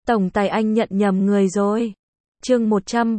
Tổng tài anh nhận nhầm người rồi. Chương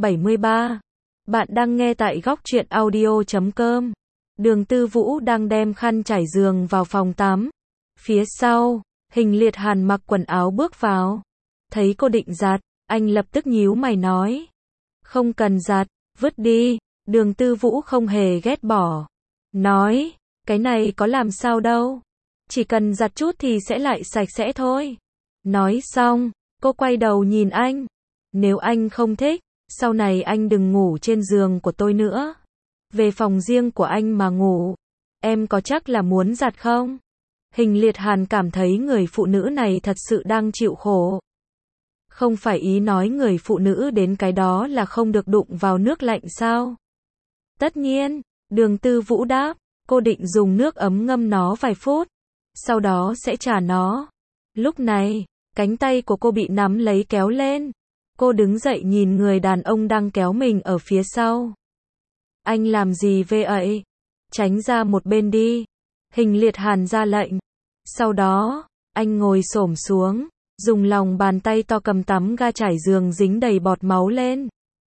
173. Bạn đang nghe tại góc truyện audio.com. Đường Tư Vũ đang đem khăn trải giường vào phòng tắm. Phía sau, Hình Liệt Hàn mặc quần áo bước vào. Thấy cô định giặt, anh lập tức nhíu mày nói. Không cần giặt, vứt đi. Đường Tư Vũ không hề ghét bỏ. Nói, cái này có làm sao đâu. Chỉ cần giặt chút thì sẽ lại sạch sẽ thôi. Nói xong, cô quay đầu nhìn anh. Nếu anh không thích, sau này anh đừng ngủ trên giường của tôi nữa. Về phòng riêng của anh mà ngủ. Em có chắc là muốn giặt không? Hình Liệt Hàn cảm thấy người phụ nữ này thật sự đang chịu khổ. Không phải ý nói người phụ nữ đến cái đó là không được đụng vào nước lạnh sao? Tất nhiên, Đường Tư Vũ đáp, cô định dùng nước ấm ngâm nó vài phút, sau đó sẽ trả nó. Lúc này, cánh tay của cô bị nắm lấy kéo lên. Cô đứng dậy nhìn người đàn ông đang kéo mình ở phía sau. Anh làm gì vậy? Tránh ra một bên đi. Hình Liệt Hàn ra lệnh. Sau đó, anh ngồi xổm xuống, dùng lòng bàn tay to cầm tấm ga trải giường dính đầy bọt máu lên.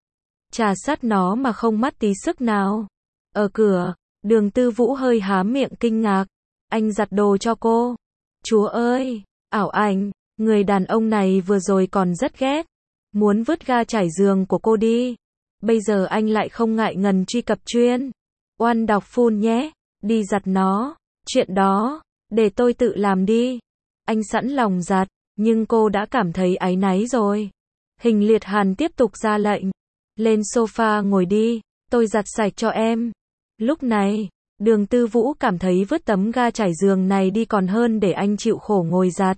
Chà sát nó mà không mất tí sức nào. Ở cửa, Đường Tư Vũ hơi há miệng kinh ngạc. Anh giặt đồ cho cô. Chúa ơi, ảo ảnh, người đàn ông này vừa rồi còn rất ghét. Muốn vứt ga trải giường của cô đi. Bây giờ anh lại không ngại ngần truy cập chuyên. Oan đọc phun nhé, đi giặt nó. Chuyện đó, để tôi tự làm đi. Anh sẵn lòng giặt, nhưng cô đã cảm thấy áy náy rồi. Hình Liệt Hàn tiếp tục ra lệnh. Lên sofa ngồi đi, tôi giặt sạch cho em. Lúc này, Đường Tư Vũ cảm thấy vứt tấm ga trải giường này đi còn hơn để anh chịu khổ ngồi giặt.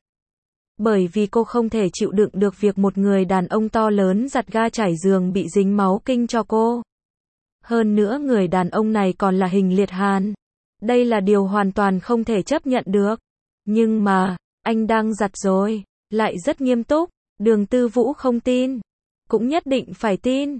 Bởi vì cô không thể chịu đựng được việc một người đàn ông to lớn giặt ga trải giường bị dính máu kinh cho cô. Hơn nữa người đàn ông này còn là Hình Liệt Hàn. Đây là điều hoàn toàn không thể chấp nhận được. Nhưng mà, anh đang giặt rồi, lại rất nghiêm túc. Đường Tư Vũ không tin. Cũng nhất định phải tin.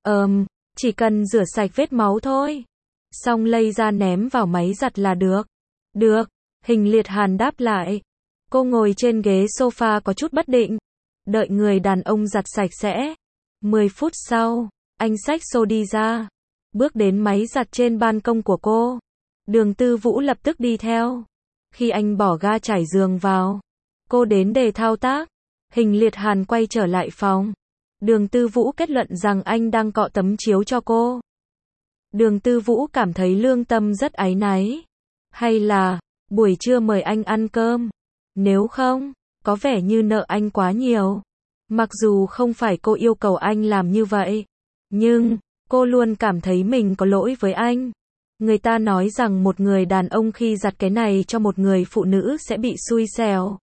Chỉ cần rửa sạch vết máu thôi. Xong lây ra ném vào máy giặt là được. Được, Hình Liệt Hàn đáp lại. Cô ngồi trên ghế sofa có chút bất định. Đợi người đàn ông giặt sạch sẽ. 10 phút sau, anh xách xô đi ra. Bước đến máy giặt trên ban công của cô. Đường Tư Vũ lập tức đi theo. Khi anh bỏ ga trải giường vào, cô đến để thao tác. Hình Liệt Hàn quay trở lại phòng. Đường Tư Vũ kết luận rằng anh đang cọ tấm chiếu cho cô. Đường Tư Vũ cảm thấy lương tâm rất áy náy. Hay là, buổi trưa mời anh ăn cơm. Nếu không, có vẻ như nợ anh quá nhiều. Mặc dù không phải cô yêu cầu anh làm như vậy, nhưng cô luôn cảm thấy mình có lỗi với anh. Người ta nói rằng một người đàn ông khi giặt cái này cho một người phụ nữ sẽ bị xui xẻo.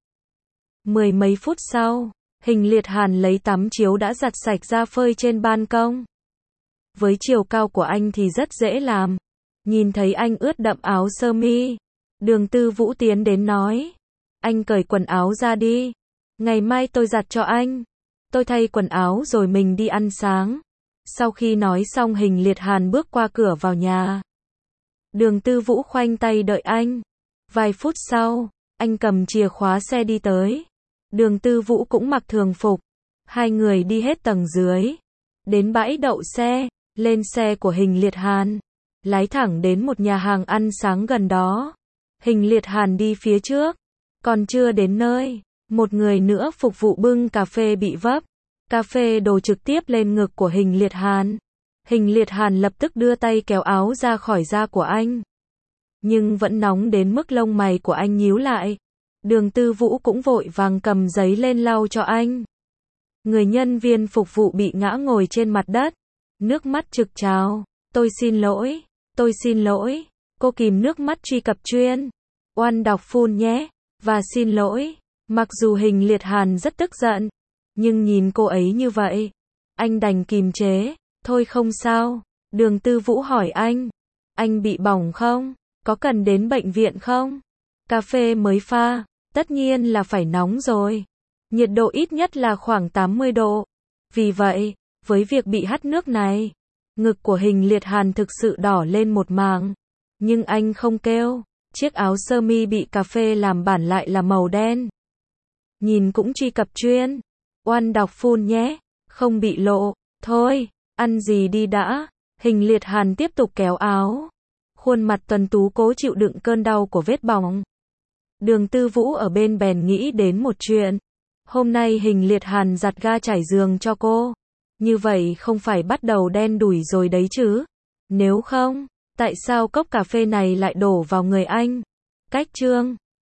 10 mấy phút sau, Hình Liệt Hàn lấy tấm chiếu đã giặt sạch ra phơi trên ban công. Với chiều cao của anh thì rất dễ làm. Nhìn thấy anh ướt đẫm áo sơ mi, Đường Tư Vũ tiến đến nói. Anh cởi quần áo ra đi. Ngày mai tôi giặt cho anh. Tôi thay quần áo rồi mình đi ăn sáng. Sau khi nói xong Hình Liệt Hàn bước qua cửa vào nhà. Đường Tư Vũ khoanh tay đợi anh. Vài phút sau, anh cầm chìa khóa xe đi tới. Đường Tư Vũ cũng mặc thường phục. Hai người đi hết tầng dưới. Đến bãi đậu xe, lên xe của Hình Liệt Hàn. Lái thẳng đến một nhà hàng ăn sáng gần đó. Hình Liệt Hàn đi phía trước. Còn chưa đến nơi, một người nữa phục vụ bưng cà phê bị vấp. Cà phê đổ trực tiếp lên ngực của Hình Liệt Hàn. Hình Liệt Hàn lập tức đưa tay kéo áo ra khỏi da của anh. Nhưng vẫn nóng đến mức lông mày của anh nhíu lại. Đường Tư Vũ cũng vội vàng cầm giấy lên lau cho anh. Người nhân viên phục vụ bị ngã ngồi trên mặt đất. Nước mắt trực trào. Tôi xin lỗi. Cô kìm nước mắt truy cập chuyên. Oan đọc phun nhé. Và xin lỗi. Mặc dù Hình Liệt Hàn rất tức giận. Nhưng nhìn cô ấy như vậy, anh đành kìm chế. Thôi không sao. Đường Tư Vũ hỏi anh. Anh bị bỏng không? Có cần đến bệnh viện không? Cà phê mới pha. Tất nhiên là phải nóng rồi. Nhiệt độ ít nhất là khoảng 80 độ. Vì vậy, với việc bị hắt nước này, ngực của Hình Liệt Hàn thực sự đỏ lên một mảng. Nhưng anh không kêu. Chiếc áo sơ mi bị cà phê làm bản lại là màu đen. Nhìn cũng truy cập chuyên. Oan đọc phun nhé, không bị lộ. Thôi, ăn gì đi đã. Hình Liệt Hàn tiếp tục kéo áo. Khuôn mặt tuấn tú cố chịu đựng cơn đau của vết bỏng. Đường Tư Vũ ở bên bèn nghĩ đến một chuyện. Hôm nay Hình Liệt Hàn giặt ga trải giường cho cô. Như vậy không phải bắt đầu đen đủi rồi đấy chứ. Nếu không, tại sao cốc cà phê này lại đổ vào người anh? Cách chương